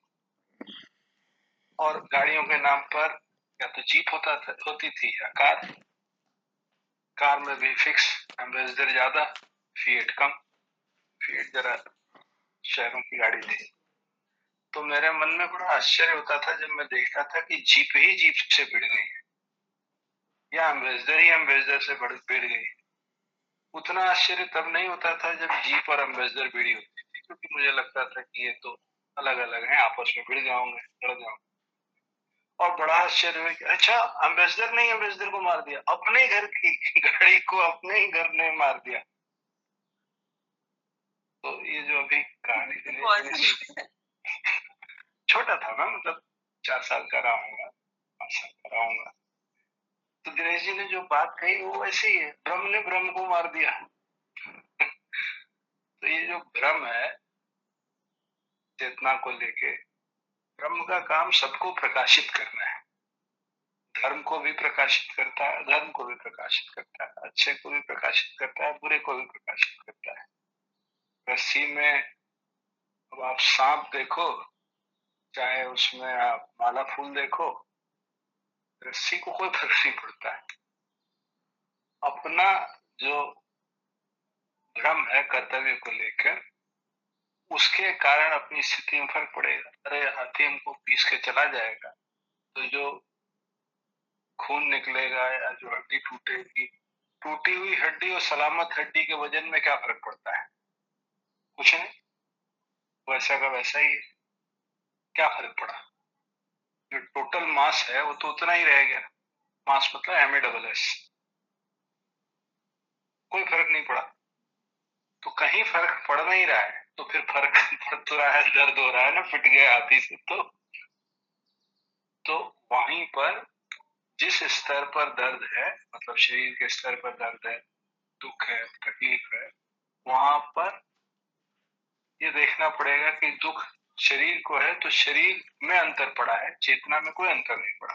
और गाड़ियों के नाम पर या तो जीप होता था, होती थी या कार। कार में भी फिक्स एम्बेसडर ज्यादा, फिएट कम। फिएट जरा शहरों की गाड़ी थी। तो मेरे मन में बड़ा आश्चर्य होता था जब मैं देखता था कि जीप ही जीप से भिड़ गई या एम्बेसडर ही एम्बेसडर से भिड़ गई। उतना आश्चर्य तब नहीं होता था जब जीप और एम्बेसडर भिड़ी होती थी, क्योंकि मुझे लगता था कि ये तो अलग अलग हैं, आपस में भिड़ जाओगे, लड़ जाओगे। और बड़ा आश्चर्य हुआ कि अच्छा एम्बेसडर ने एम्बेसडर को मार दिया, अपने घर की गाड़ी को अपने ही घर ने मार दिया। तो ये जो अभी कहानी छोटा था ना, मतलब चार साल का रहा हूँगा, पांच साल का रहा हूँगा। तो दिनेश जी ने जो बात कही वो ऐसी ही है, ब्रह्म ने ब्रह्म को मार दिया। तो ये जो भ्रम है चेतना को लेके, ब्रह्म का काम सबको प्रकाशित करना है। धर्म को भी प्रकाशित करता है, धर्म को भी प्रकाशित करता है, अच्छे को भी प्रकाशित करता है, बुरे को भी प्रकाशित करता है। रस्सी में अब आप सांप देखो, चाहे उसमें आप माला फूल देखो, रस्सी को कोई फर्क नहीं पड़ता है। अपना जो भ्रम है कर्तव्य को लेकर, उसके कारण अपनी स्थिति में फर्क पड़ेगा। अरे हाथी हमको पीस के चला जाएगा तो जो खून निकलेगा या जो हड्डी टूटेगी, टूटी हुई हड्डी और सलामत हड्डी के वजन में क्या फर्क पड़ता है? कुछ नहीं, वैसा का वैसा ही है। क्या फर्क पड़ा? जो टोटल मास है वो तो उतना ही रह गया। मास मतलब एम ए डबल एस, कोई फर्क नहीं पड़ा। तो कहीं फर्क पड़ नहीं रहा है तो फिर फर्क पड़ तो रहा है, दर्द हो रहा है ना, फिट गए हाथी से। तो तो वहीं पर जिस स्तर पर दर्द है, मतलब शरीर के स्तर पर दर्द है, दुख है, तकलीफ है, वहां पर ये देखना पड़ेगा कि दुख शरीर को है तो शरीर में अंतर पड़ा है, चेतना में कोई अंतर नहीं पड़ा।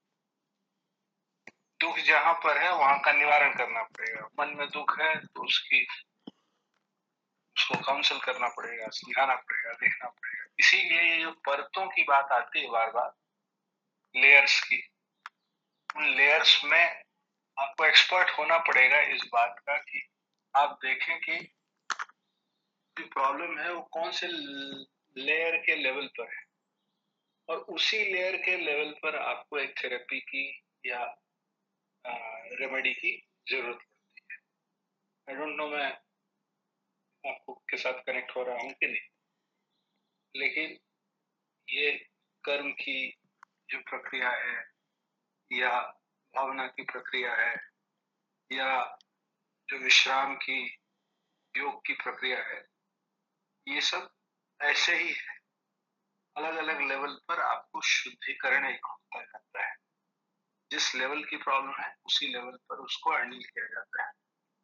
दुख जहां पर है वहां का निवारण करना पड़ेगा। मन में दुख है तो उसकी उसको काउंसिल करना पड़ेगा, समझाना पड़ेगा, देखना पड़ेगा। इसीलिए ये जो परतों की बात आती है बार बार, लेयर्स की, उन लेयर्स में आपको एक्सपर्ट होना पड़ेगा इस बात का कि आप देखें कि जो प्रॉब्लम है वो कौन से लेयर के लेवल पर है, और उसी लेयर के लेवल पर आपको एक थेरेपी की या रेमेडी की जरूरत पड़ती है। आई डोंट नो मैं आपको के साथ कनेक्ट हो रहा हूँ कि नहीं, लेकिन ये कर्म की जो प्रक्रिया है या भावना की प्रक्रिया है या जो विश्राम की, योग की प्रक्रिया है, ये सब ऐसे ही है। अलग अलग लेवल पर आपको शुद्धिकरण एक होता जाता है। जिस लेवल की प्रॉब्लम है उसी लेवल पर उसको हैंडल किया जाता है।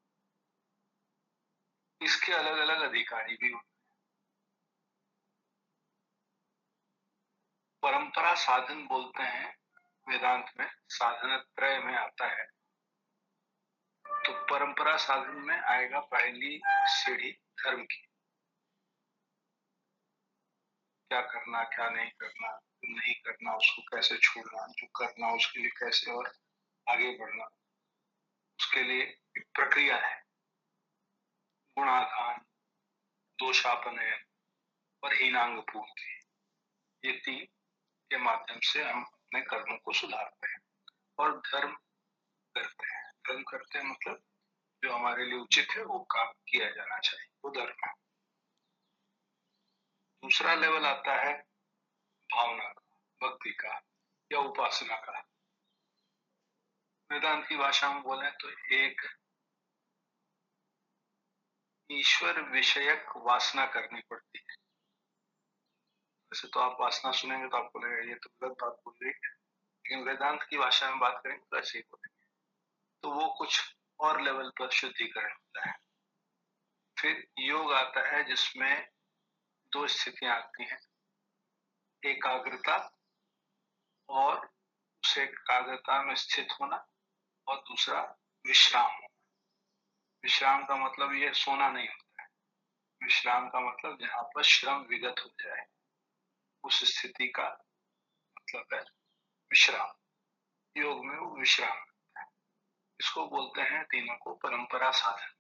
इसके अलग अलग अधिकारी भी होते हैं। परंपरा साधन बोलते हैं वेदांत में, साधन त्रय में आता है। तो परंपरा साधन में आएगा पहली सीढ़ी धर्म की, क्या करना क्या नहीं करना, नहीं करना उसको कैसे छोड़ना, जो करना उसके लिए कैसे और आगे बढ़ना, उसके लिए एक प्रक्रिया है। गुणाधान, दोषापनयन और हीनांग पूर्ति, ये तीन के माध्यम से हम अपने कर्मों को सुधारते हैं और धर्म करते हैं। धर्म करते हैं मतलब जो हमारे लिए उचित है वो काम किया जाना चाहिए, वो धर्म है। दूसरा लेवल आता है भावना का, भक्ति का या उपासना का। वेदांत की भाषा में बोले तो एक ईश्वर विषयक वासना करनी पड़ती है। वैसे तो आप वासना सुनेंगे तो आपको लगेगा ये तो गलत बात बोल रही है, लेकिन वेदांत की भाषा में बात करेंगे तो ऐसे ही बोलेंगे। तो वो कुछ और लेवल पर शुद्धिकरण होता है। फिर योग आता है जिसमें दो स्थितियां आती हैं, एकाग्रता और उस एकाग्रता में स्थित होना, और दूसरा विश्राम होना। विश्राम का मतलब ये सोना नहीं होता है। विश्राम का मतलब जहां पर श्रम विगत हो जाए, उस स्थिति का मतलब है विश्राम। योग में वो विश्राम होता है। इसको बोलते हैं तीनों को परंपरा साधन।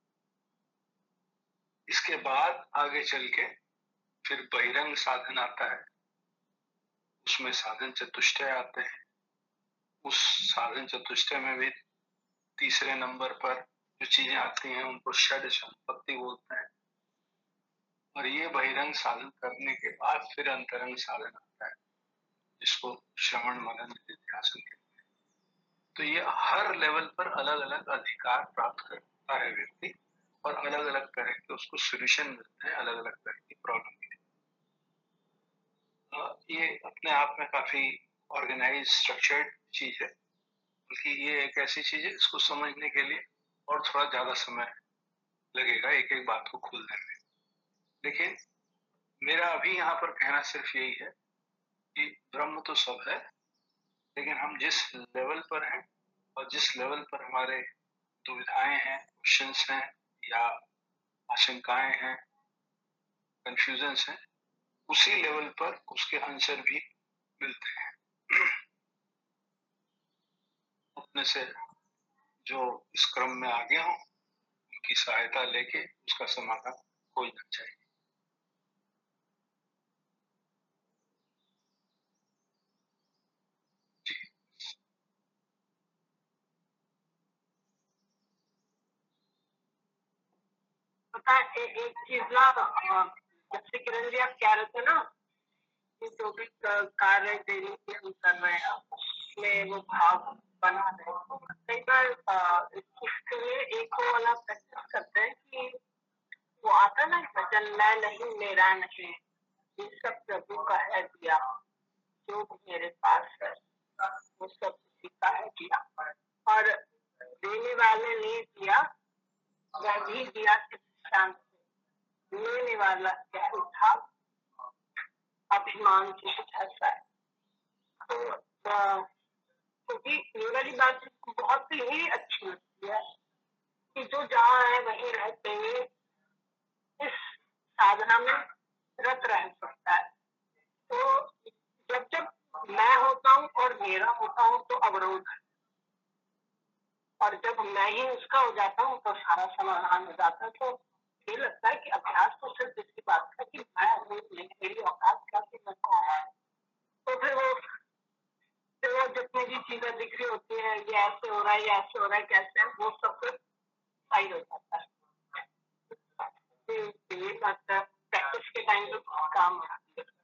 इसके बाद आगे चल के फिर बहिरंग साधन आता है, उसमें साधन चतुष्टय आते हैं। उस साधन चतुष्टय में भी तीसरे नंबर पर जो चीजें आती हैं उनको षड संपत्ति बोलते हैं। और ये बहिरंग साधन करने के बाद फिर अंतरंग साधन आता है, जिसको श्रवण मनन निधिध्यासन कहते हैं। तो ये हर लेवल पर अलग अलग अधिकार प्राप्त करता है व्यक्ति, और अलग अलग तरह के उसको सोल्यूशन मिलते हैं अलग अलग तरह की प्रॉब्लम के। ये अपने आप में काफी ऑर्गेनाइज स्ट्रक्चर्ड चीज है, बल्कि ये एक ऐसी चीज है इसको समझने के लिए और थोड़ा ज्यादा समय लगेगा एक एक बात को खोलने में। लेकिन मेरा अभी यहाँ पर कहना सिर्फ यही है कि ब्रह्म तो सब है, लेकिन हम जिस लेवल पर हैं और जिस लेवल पर हमारे दुविधाएं हैं, क्वेश्चंस हैं या आशंकाएं हैं, कंफ्यूजन्स हैं, उसी लेवल पर उसके आंसर भी मिलते हैं। अपने से जो इस क्रम में आगे हों उनकी सहायता लेके उसका समाधान खोजना चाहिए। पता है ए, एक चीज ना, जैसे किरण जी आप कह रहे थे ना कि जो भी कार्य डेली के हम कर रहे हैं उसमें वो भाव बना रहे हैं। कई बार इसके लिए एक वो वाला प्रैक्टिस करते हैं कि वो आता ना वचन, मैं नहीं मेरा नहीं, ये सब प्रभु का है दिया, जो भी मेरे पास है वो सब उसी का है दिया। और देने वाले ने दिया, वह भी दिया किस शान से, लेने वाला क्या था अभिमान की ऐसा है। तो क्योंकि ये वाली बात बहुत ही अच्छी लगती है कि जो जहाँ है वहीं रहते हुए इस साधना में रत रह सकता है। तो जब जब मैं होता हूँ और मेरा होता हूँ तो अवरोध है, और जब मैं ही उसका हो जाता हूँ तो सारा समाधान हो जाता है। तो ये लगता है कि अभ्यास तो सिर्फ इसी बात का कि मैं हूँ, मेरी औकात क्या कि मैं कौन है। तो फिर वो फिर वो जितनी भी चीजें दिख रही होती है, ये ऐसे हो रहा है, ये ऐसे हो रहा है, कैसे है, वो सब फिर सही हो जाता है। ये बात प्रैक्टिस के टाइम पे काम आती है।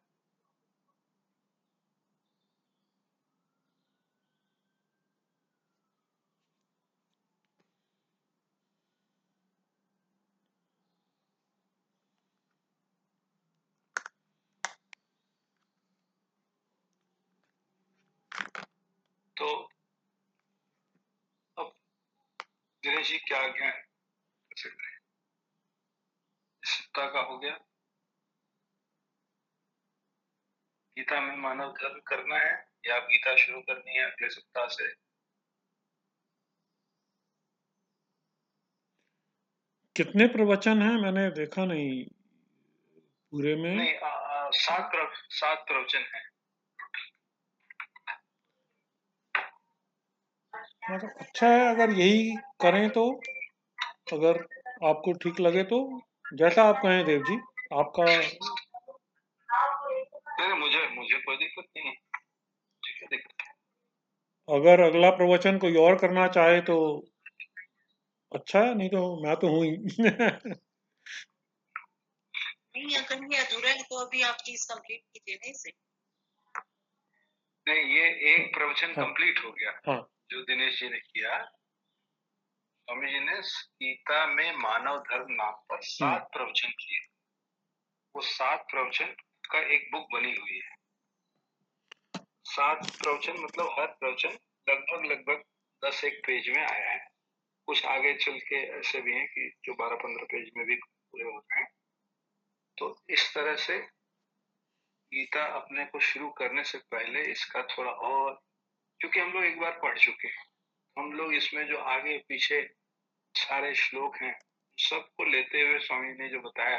तो अब दिनेश जी क्या आज्ञा है, कैसे करें? सप्ताह का हो गया, गीता में मानव धर्म करना है या गीता शुरू करनी है अगले सप्ताह से? कितने प्रवचन हैं? मैंने देखा नहीं पूरे में। नहीं, आ, आ, सात प्रव, सात प्रवचन है। मतलब अच्छा है अगर यही करें तो, अगर आपको ठीक लगे तो, जैसा आप कहें देव जी, आपका। नहीं, मुझे मुझे कोई दिक्कत नहीं है, ठीक है, दिक्कत है। अगर अगला प्रवचन कोई और करना चाहे तो अच्छा है, नहीं तो मैं तो हूँ ही। नहीं, अगर ये अधूरा है तो अभी आप प्लीज कंप्लीट कीजिए ना इसे। नहीं, ये एक प्रवचन हाँ, कंप्लीट हो गया, हाँ, जो दिनेश जी ने किया। स्वामी जी ने गीता में मानव धर्म नाम पर सात प्रवचन किए। वो सात प्रवचन का एक बुक बनी हुई है। सात प्रवचन मतलब हर प्रवचन लगभग लगभग दस एक पेज में आया है। कुछ आगे चल के ऐसे भी हैं कि जो बारह पंद्रह पेज में भी पूरे होते हैं। तो इस तरह से गीता अपने को शुरू करने से पहले इसका थोड़ा और, क्योंकि हम लोग एक बार पढ़ चुके हैं, हम लोग इसमें जो आगे पीछे सारे श्लोक हैं सबको लेते हुए स्वामी ने जो बताया